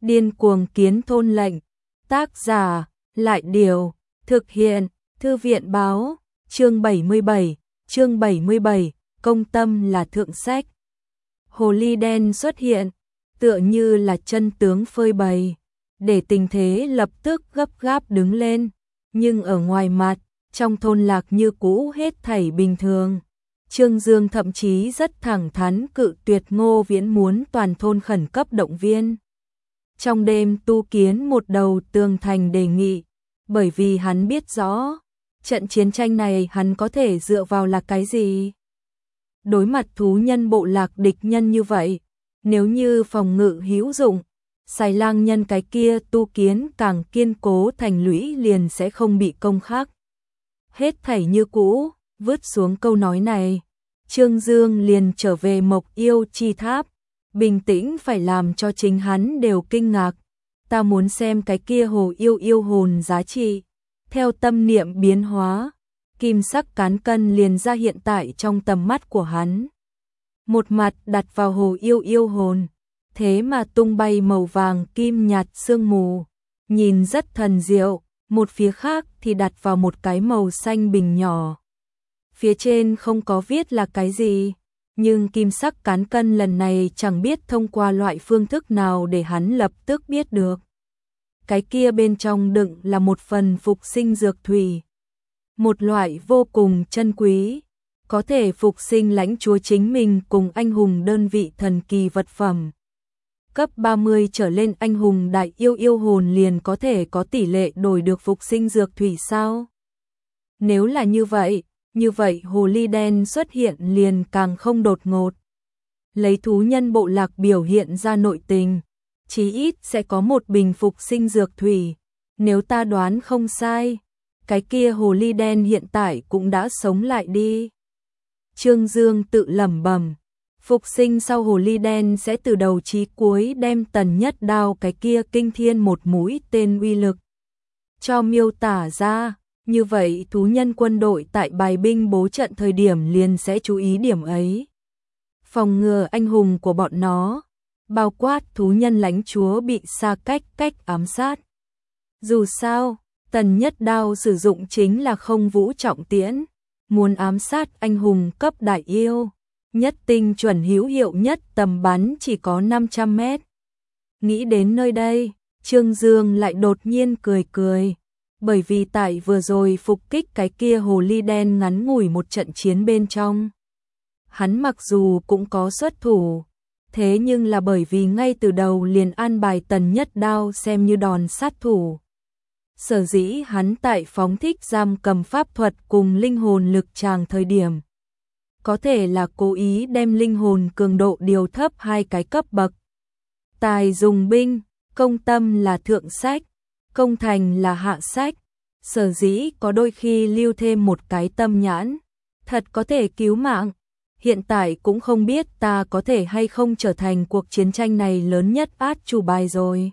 Điên cuồng kiến thôn lệnh. Tác giả, Lại Điều. Thực hiện, Thư viện Báo. Chương 77, công tâm là thượng sách. Hồ ly đen xuất hiện, tựa như là chân tướng phơi bày, để tình thế lập tức gấp gáp đứng lên, nhưng ở ngoài mặt, trong thôn lạc như cũ hết thảy bình thường. Trương Dương thậm chí rất thẳng thắn cự tuyệt Ngô Viễn muốn toàn thôn khẩn cấp động viên. Trong đêm tu kiến một đầu tường thành đề nghị, bởi vì hắn biết rõ, trận chiến tranh này hắn có thể dựa vào là cái gì. Đối mặt thú nhân bộ lạc địch nhân như vậy, nếu như phòng ngự hữu dụng, Xài Lang nhân cái kia tu kiến càng kiên cố thành lũy liền sẽ không bị công khắc. Hết thảy như cũ, vứt xuống câu nói này, Trương Dương liền trở về Mộc Yêu Chi Tháp, bình tĩnh phải làm cho chính hắn đều kinh ngạc. Ta muốn xem cái kia hồ yêu hồn giá trị. Theo tâm niệm biến hóa, kim sắc cán cân liền ra hiện tại trong tầm mắt của hắn. Một mặt đặt vào hồ yêu hồn, thế mà tung bay màu vàng kim nhạt sương mù, nhìn rất thần diệu. Một phía khác thì đặt vào một cái màu xanh bình nhỏ. Phía trên không có viết là cái gì, nhưng kim sắc cán cân lần này chẳng biết thông qua loại phương thức nào để hắn lập tức biết được. Cái kia bên trong đựng là một phần phục sinh dược thủy, một loại vô cùng chân quý, có thể phục sinh lãnh chúa chính mình cùng anh hùng đơn vị thần kỳ vật phẩm. Cấp 30 trở lên anh hùng đại yêu hồn liền có thể có tỷ lệ đổi được phục sinh dược thủy sao? Nếu là như vậy hồ ly đen xuất hiện liền càng không đột ngột. Lấy thú nhân bộ lạc biểu hiện ra nội tình, chí ít sẽ có một bình phục sinh dược thủy. Nếu ta đoán không sai, cái kia hồ ly đen hiện tại cũng đã sống lại đi. Trương Dương tự lẩm bẩm. Phục sinh sau hồ ly đen sẽ từ đầu chí cuối đem Tần Nhất Đao cái kia kinh thiên một mũi tên uy lực cho miêu tả ra, như vậy thú nhân quân đội tại bài binh bố trận thời điểm liền sẽ chú ý điểm ấy. Phòng ngừa anh hùng của bọn nó, bao quát thú nhân lãnh chúa bị xa cách ám sát. Dù sao, Tần Nhất Đao sử dụng chính là không vũ trọng tiễn, muốn ám sát anh hùng cấp đại yêu. Nhất tinh chuẩn hữu hiệu nhất tầm bắn chỉ có 500 mét. Nghĩ đến nơi đây, Trương Dương lại đột nhiên cười. Bởi vì tại vừa rồi phục kích cái kia hồ ly đen ngắn ngủi một trận chiến bên trong. Hắn mặc dù cũng có xuất thủ, thế nhưng là bởi vì ngay từ đầu liền an bài Tần Nhất Đao xem như đòn sát thủ. Sở dĩ hắn tại phóng thích giam cầm pháp thuật cùng linh hồn lực tràng thời điểm, có thể là cố ý đem linh hồn cường độ điều thấp 2 cái cấp bậc. Tài dùng binh, công tâm là thượng sách, công thành là hạ sách. Sở dĩ có đôi khi lưu thêm một cái tâm nhãn, thật có thể cứu mạng. Hiện tại cũng không biết ta có thể hay không trở thành cuộc chiến tranh này lớn nhất át chủ bài rồi.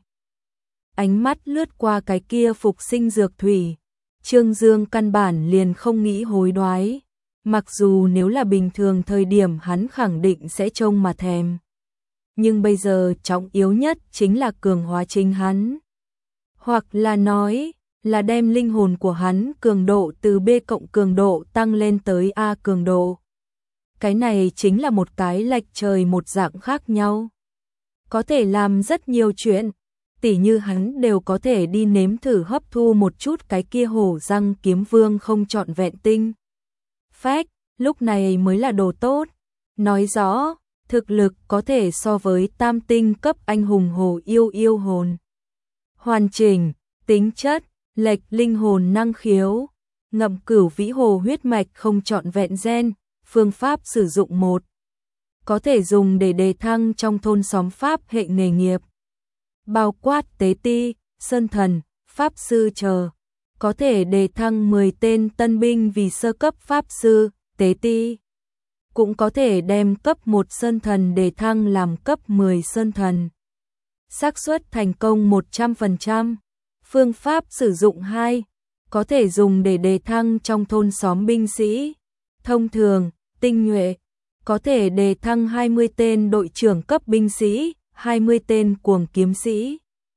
Ánh mắt lướt qua cái kia phục sinh dược thủy, Trương Dương căn bản liền không nghĩ hối đoái. Mặc dù nếu là bình thường thời điểm hắn khẳng định sẽ trông mà thèm. Nhưng bây giờ trọng yếu nhất chính là cường hóa chính hắn. Hoặc là nói là đem linh hồn của hắn cường độ từ B cộng cường độ tăng lên tới A cường độ. Cái này chính là một cái lệch trời một dạng khác nhau. Có thể làm rất nhiều chuyện, tỉ như hắn đều có thể đi nếm thử hấp thu một chút cái kia hổ răng kiếm vương không trọn vẹn tinh phách, lúc này mới là đồ tốt. Nói rõ, thực lực có thể so với tam tinh cấp anh hùng hồ yêu hồn. Hoàn chỉnh, tính chất, lệch linh hồn năng khiếu, ngậm cửu vĩ hồ huyết mạch không trọn vẹn gen, phương pháp sử dụng 1. Có thể dùng để đề thăng trong thôn xóm pháp hệ nghề nghiệp. Bao quát tế ti, sơn thần, pháp sư chờ. Có thể đề thăng 10 tên tân binh vì sơ cấp pháp sư, tế ti. Cũng có thể đem cấp 1 sơn thần đề thăng làm cấp 10 sơn thần. Xác suất thành công 100%. Phương pháp sử dụng 2. Có thể dùng để đề thăng trong thôn xóm binh sĩ. Thông thường, tinh nhuệ. Có thể đề thăng 20 tên đội trưởng cấp binh sĩ, 20 tên cuồng kiếm sĩ.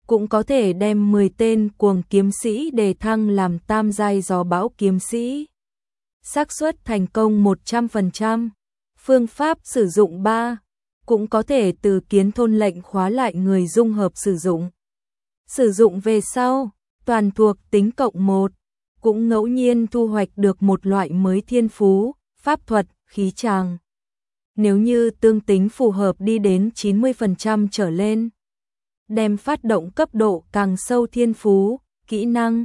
cũng có thể đem 10 tên cuồng kiếm sĩ đề thăng làm tam giai gió bão kiếm sĩ. Xác suất thành công 100%. Phương pháp sử dụng 3, cũng có thể từ kiến thôn lệnh khóa lại người dung hợp sử dụng. Sử dụng về sau, toàn thuộc tính cộng 1, cũng ngẫu nhiên thu hoạch được một loại mới thiên phú, pháp thuật, khí tràng. Nếu như tương tính phù hợp đi đến 90% trở lên, đem phát động cấp độ càng sâu thiên phú, kỹ năng.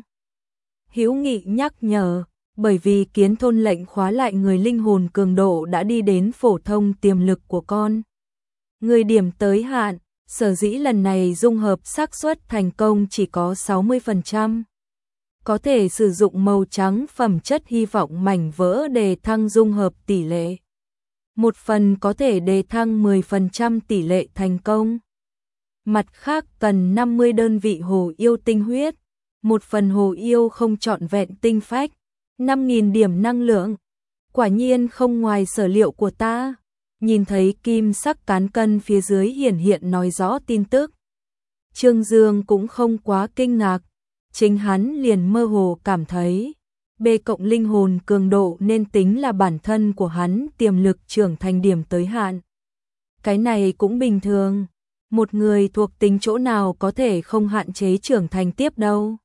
Hữu Nghị nhắc nhở, bởi vì kiến thôn lệnh khóa lại người linh hồn cường độ đã đi đến phổ thông tiềm lực của con người điểm tới hạn, sở dĩ lần này dung hợp xác suất thành công chỉ có 60%. Có thể sử dụng màu trắng phẩm chất hy vọng mảnh vỡ để thăng dung hợp tỷ lệ. Một phần có thể đề thăng 10% tỷ lệ thành công. Mặt khác cần 50 đơn vị hồ yêu tinh huyết, một phần hồ yêu không trọn vẹn tinh phách, 5.000 điểm năng lượng. Quả nhiên không ngoài sở liệu của ta. Nhìn thấy kim sắc cán cân phía dưới hiển hiện nói rõ tin tức. Trương Dương cũng không quá kinh ngạc, chính hắn liền mơ hồ cảm thấy B cộng linh hồn cường độ nên tính là bản thân của hắn tiềm lực trưởng thành điểm tới hạn. Cái này cũng bình thường, một người thuộc tính chỗ nào có thể không hạn chế trưởng thành tiếp đâu.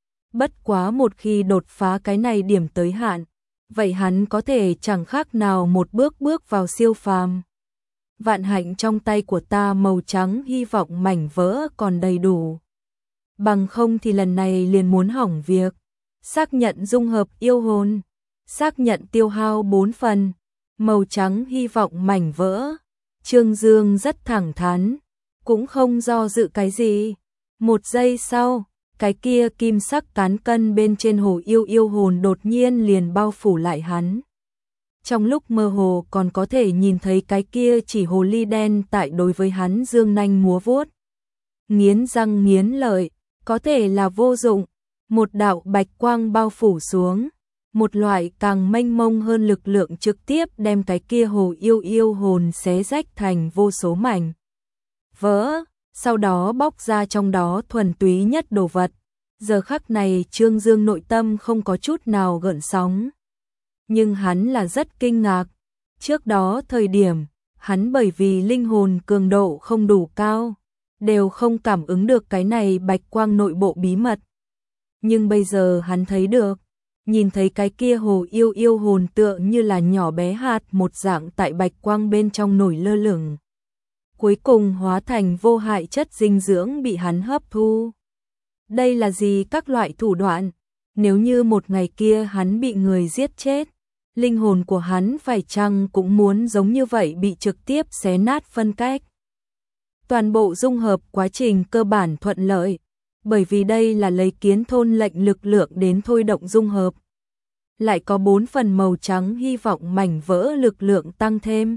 Bất quá một khi đột phá cái này điểm tới hạn, vậy hắn có thể chẳng khác nào một bước bước vào siêu phàm. Vạn hạnh trong tay của ta màu trắng hy vọng mảnh vỡ còn đầy đủ. Bằng không thì lần này liền muốn hỏng việc. Xác nhận dung hợp yêu hồn. Xác nhận tiêu hao 4 phần. Màu trắng hy vọng mảnh vỡ. Trương Dương rất thẳng thắn. Cũng không do dự cái gì. Một giây sau, cái kia kim sắc cán cân bên trên hồ yêu hồn đột nhiên liền bao phủ lại hắn. Trong lúc mơ hồ còn có thể nhìn thấy cái kia chỉ hồ ly đen tại đối với hắn dương nanh múa vuốt. Nghiến răng nghiến lợi, có thể là vô dụng. Một đạo bạch quang bao phủ xuống. Một loại càng mênh mông hơn lực lượng trực tiếp đem cái kia hồ yêu hồn xé rách thành vô số mảnh vỡ, sau đó bóc ra trong đó thuần túy nhất đồ vật. Giờ khắc này Trương Dương nội tâm không có chút nào gợn sóng. Nhưng hắn là rất kinh ngạc. Trước đó thời điểm, hắn bởi vì linh hồn cường độ không đủ cao, đều không cảm ứng được cái này bạch quang nội bộ bí mật. Nhưng bây giờ hắn thấy được, nhìn thấy cái kia hồ yêu hồn tựa như là nhỏ bé hạt một dạng tại bạch quang bên trong nổi lơ lửng. Cuối cùng hóa thành vô hại chất dinh dưỡng bị hắn hấp thu. Đây là gì các loại thủ đoạn? Nếu như một ngày kia hắn bị người giết chết, linh hồn của hắn phải chăng cũng muốn giống như vậy bị trực tiếp xé nát phân cách. Toàn bộ dung hợp quá trình cơ bản thuận lợi, bởi vì đây là lấy kiến thôn lệnh lực lượng đến thôi động dung hợp. Lại có 4 phần màu trắng hy vọng mảnh vỡ lực lượng tăng thêm.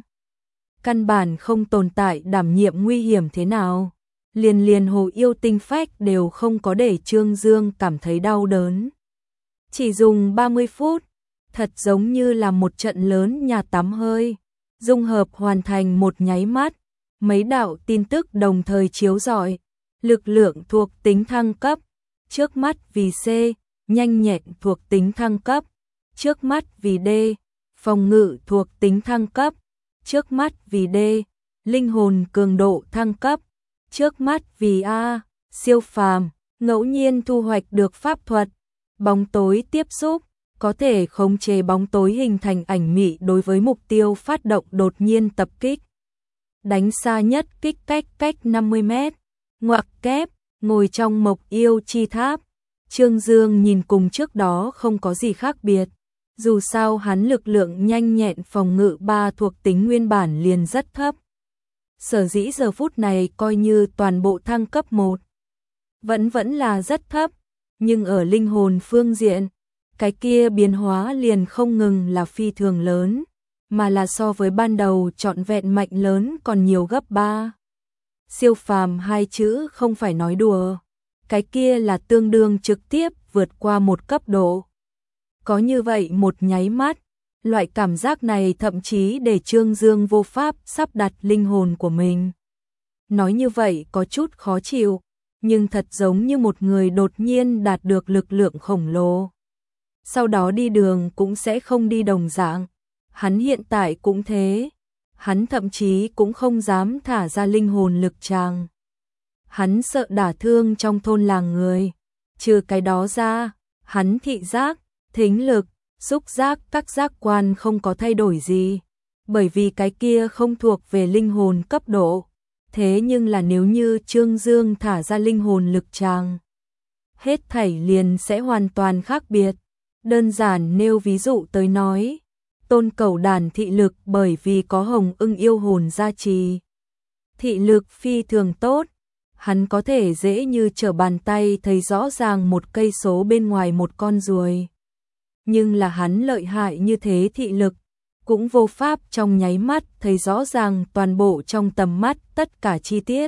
Căn bản không tồn tại đảm nhiệm nguy hiểm thế nào. Liền hồ yêu tinh phách đều không có để Trương Dương cảm thấy đau đớn. Chỉ dùng 30 phút, thật giống như là một trận lớn nhà tắm hơi. Dung hợp hoàn thành một nháy mắt, mấy đạo tin tức đồng thời chiếu rọi. Lực lượng thuộc tính thăng cấp, trước mắt vì C, nhanh nhẹn thuộc tính thăng cấp, trước mắt vì D, phòng ngự thuộc tính thăng cấp, trước mắt vì D, linh hồn cường độ thăng cấp, trước mắt vì A, siêu phàm, ngẫu nhiên thu hoạch được pháp thuật, bóng tối tiếp xúc, có thể khống chế bóng tối hình thành ảnh mị đối với mục tiêu phát động đột nhiên tập kích. Đánh xa nhất kích cách 50 mét, ngoặc kép, ngồi trong mộc yêu chi tháp. Trương Dương nhìn cùng trước đó không có gì khác biệt. Dù sao hắn lực lượng nhanh nhẹn phòng ngự 3 thuộc tính nguyên bản liền rất thấp. Sở dĩ giờ phút này coi như toàn bộ thăng cấp 1. Vẫn là rất thấp, nhưng ở linh hồn phương diện, cái kia biến hóa liền không ngừng là phi thường lớn, mà là so với ban đầu trọn vẹn mạnh lớn còn nhiều gấp 3. Siêu phàm 2 chữ không phải nói đùa, cái kia là tương đương trực tiếp vượt qua một cấp độ. Có như vậy một nháy mắt, loại cảm giác này thậm chí để Trương Dương vô pháp sắp đặt linh hồn của mình. Nói như vậy có chút khó chịu, nhưng thật giống như một người đột nhiên đạt được lực lượng khổng lồ. Sau đó đi đường cũng sẽ không đi đồng dạng. Hắn hiện tại cũng thế. Hắn thậm chí cũng không dám thả ra linh hồn lực tràng. Hắn sợ đả thương trong thôn làng người. Trừ cái đó ra, hắn thị giác, thính lực, xúc giác, các giác quan không có thay đổi gì. Bởi vì cái kia không thuộc về linh hồn cấp độ. Thế nhưng là nếu như Trương Dương thả ra linh hồn lực tràng, hết thảy liền sẽ hoàn toàn khác biệt. Đơn giản nêu ví dụ tới nói, Tôn Cẩu Đản thị lực bởi vì có Hồng Ưng yêu hồn gia trì. Thị lực phi thường tốt, hắn có thể dễ như trở bàn tay thấy rõ ràng một cây số bên ngoài một con ruồi. Nhưng là hắn lợi hại như thế thị lực, cũng vô pháp trong nháy mắt thấy rõ ràng toàn bộ trong tầm mắt tất cả chi tiết.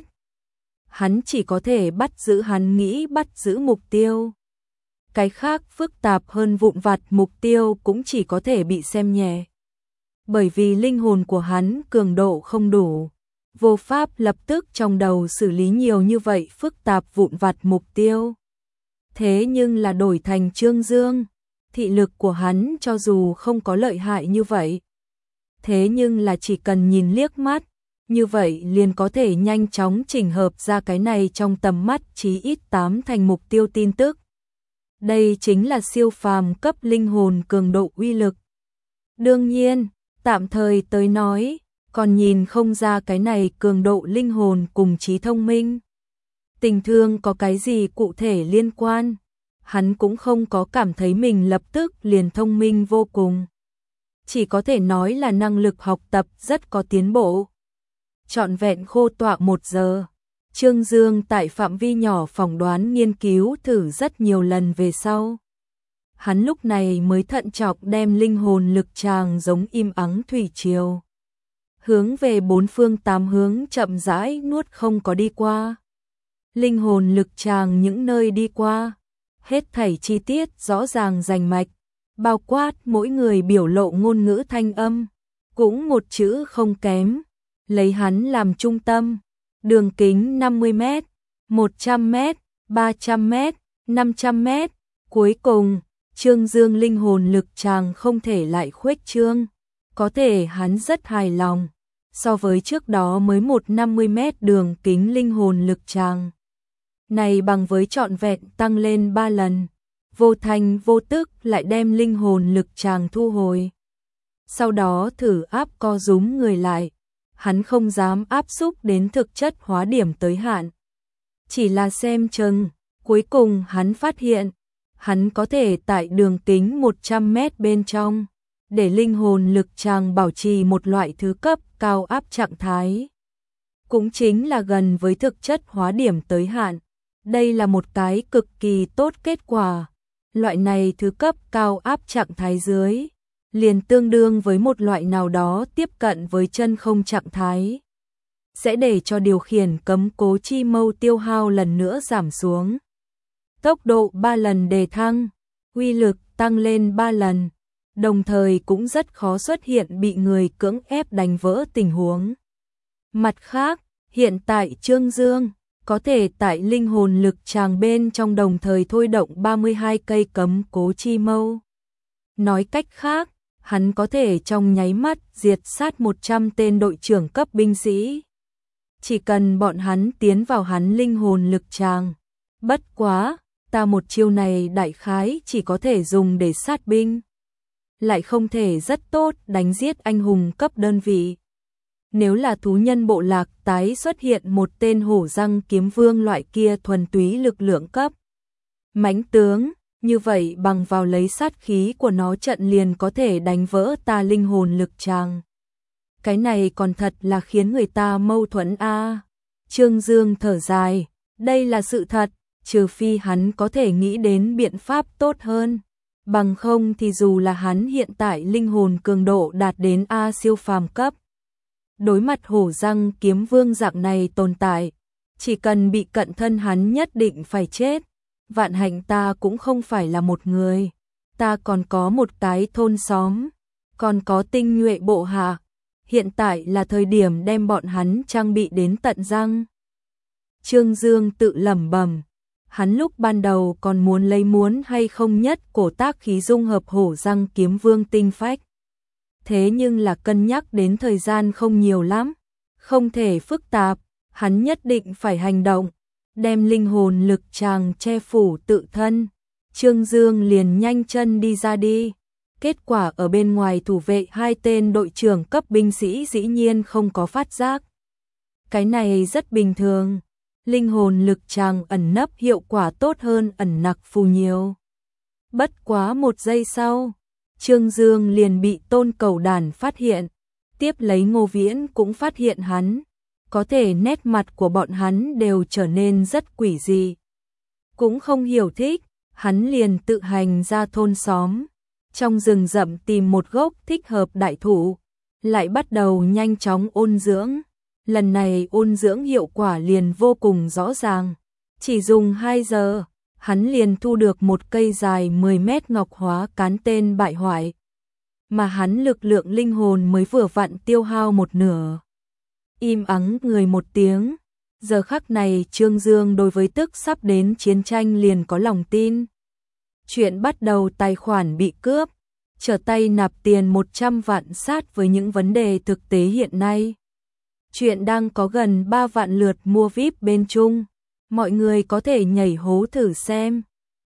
Hắn chỉ có thể bắt giữ hắn nghĩ bắt giữ mục tiêu. Cái khác phức tạp hơn vụn vặt mục tiêu cũng chỉ có thể bị xem nhẹ. Bởi vì linh hồn của hắn cường độ không đủ, vô pháp lập tức trong đầu xử lý nhiều như vậy phức tạp vụn vặt mục tiêu. Thế nhưng là đổi thành Trương Dương, thị lực của hắn cho dù không có lợi hại như vậy. Thế nhưng là chỉ cần nhìn liếc mắt, như vậy liền có thể nhanh chóng chỉnh hợp ra cái này trong tầm mắt chí ít 8 thành mục tiêu tin tức. Đây chính là siêu phàm cấp linh hồn cường độ uy lực. Đương nhiên, tạm thời tới nói, còn nhìn không ra cái này cường độ linh hồn cùng trí thông minh. Tình thương có cái gì cụ thể liên quan, hắn cũng không có cảm thấy mình lập tức liền thông minh vô cùng. Chỉ có thể nói là năng lực học tập rất có tiến bộ. Trọn vẹn khô tọa 1 giờ. Trương Dương tại phạm vi nhỏ phỏng đoán nghiên cứu thử rất nhiều lần về sau. Hắn lúc này mới thận trọng đem linh hồn lực tràng giống im ắng thủy triều. Hướng về 4 phương 8 hướng chậm rãi nuốt không có đi qua. Linh hồn lực tràng những nơi đi qua, hết thảy chi tiết rõ ràng rành mạch, bao quát mỗi người biểu lộ ngôn ngữ thanh âm, cũng một chữ không kém, lấy hắn làm trung tâm. Đường kính 50 m, 100 m, 300 m, 500 m. Cuối cùng, Trương Dương linh hồn lực tràng không thể lại khuếch trương. Có thể hắn rất hài lòng. So với trước đó mới 150 m đường kính linh hồn lực tràng. Này bằng với trọn vẹn tăng lên 3 lần. Vô thành vô tức lại đem linh hồn lực tràng thu hồi. Sau đó thử áp co rúm người lại. Hắn không dám áp xúc đến thực chất hóa điểm tới hạn. Chỉ là xem chừng, cuối cùng hắn phát hiện, hắn có thể tại đường kính 100 m bên trong, để linh hồn lực tràng bảo trì một loại thứ cấp cao áp trạng thái. Cũng chính là gần với thực chất hóa điểm tới hạn. Đây là một cái cực kỳ tốt kết quả. Loại này thứ cấp cao áp trạng thái dưới liền tương đương với một loại nào đó tiếp cận với chân không trạng thái. Sẽ để cho điều khiển cấm cố chi mâu tiêu hao lần nữa giảm xuống. Tốc độ 3 lần đề thăng, uy lực tăng lên 3 lần, đồng thời cũng rất khó xuất hiện bị người cưỡng ép đánh vỡ tình huống. Mặt khác, hiện tại Trương Dương có thể tại linh hồn lực tràng bên trong đồng thời thôi động 32 cây cấm cố chi mâu. Nói cách khác, hắn có thể trong nháy mắt diệt sát 100 tên đội trưởng cấp binh sĩ. Chỉ cần bọn hắn tiến vào hắn linh hồn lực tràng. Bất quá, ta một chiêu này đại khái chỉ có thể dùng để sát binh. Lại không thể rất tốt đánh giết anh hùng cấp đơn vị. Nếu là thú nhân bộ lạc tái xuất hiện một tên hổ răng kiếm vương loại kia thuần túy lực lượng cấp mãnh tướng, như vậy bằng vào lấy sát khí của nó trận liền có thể đánh vỡ ta linh hồn lực tràng. Cái này còn thật là khiến người ta mâu thuẫn a. Trương Dương thở dài, đây là sự thật, trừ phi hắn có thể nghĩ đến biện pháp tốt hơn. Bằng không thì dù là hắn hiện tại linh hồn cường độ đạt đến A siêu phàm cấp. Đối mặt hổ răng kiếm vương dạng này tồn tại, chỉ cần bị cận thân hắn nhất định phải chết. Vạn hạnh ta cũng không phải là một người, ta còn có một cái thôn xóm, còn có tinh nhuệ bộ hạ. Hiện tại là thời điểm đem bọn hắn trang bị đến tận răng. Trương Dương tự lẩm bẩm, hắn lúc ban đầu còn muốn hay không nhất cổ tác khí dung hợp hổ răng kiếm vương tinh phách. Thế nhưng là cân nhắc đến thời gian không nhiều lắm, không thể phức tạp, hắn nhất định phải hành động, đem linh hồn lực tràng che phủ tự thân. Trương Dương liền nhanh chân đi ra đi. Kết quả ở bên ngoài thủ vệ hai tên đội trưởng cấp binh sĩ dĩ nhiên không có phát giác. Cái này rất bình thường. Linh hồn lực tràng ẩn nấp hiệu quả tốt hơn ẩn nặc phù nhiều. Bất quá 1 giây sau, Trương Dương liền bị Tôn Cẩu Đản phát hiện. Tiếp lấy Ngô Viễn cũng phát hiện hắn. Có thể nét mặt của bọn hắn đều trở nên rất quỷ dị. Cũng không hiểu thích, hắn liền tự hành ra thôn xóm. Trong rừng rậm tìm một gốc thích hợp đại thụ, lại bắt đầu nhanh chóng ôn dưỡng. Lần này ôn dưỡng hiệu quả liền vô cùng rõ ràng. Chỉ dùng 2 giờ, hắn liền thu được một cây dài 10 mét ngọc hóa cán tên bại hoại. Mà hắn lực lượng linh hồn mới vừa vặn tiêu hao 1/2. Im ắng người một tiếng. Giờ khắc này Trương Dương đối với tức sắp đến chiến tranh liền có lòng tin. Chuyện bắt đầu tài khoản bị cướp, trở tay nạp tiền 100 vạn sát với những vấn đề thực tế hiện nay. Chuyện đang có gần 3 vạn lượt mua VIP bên Trung. Mọi người có thể nhảy hố thử xem.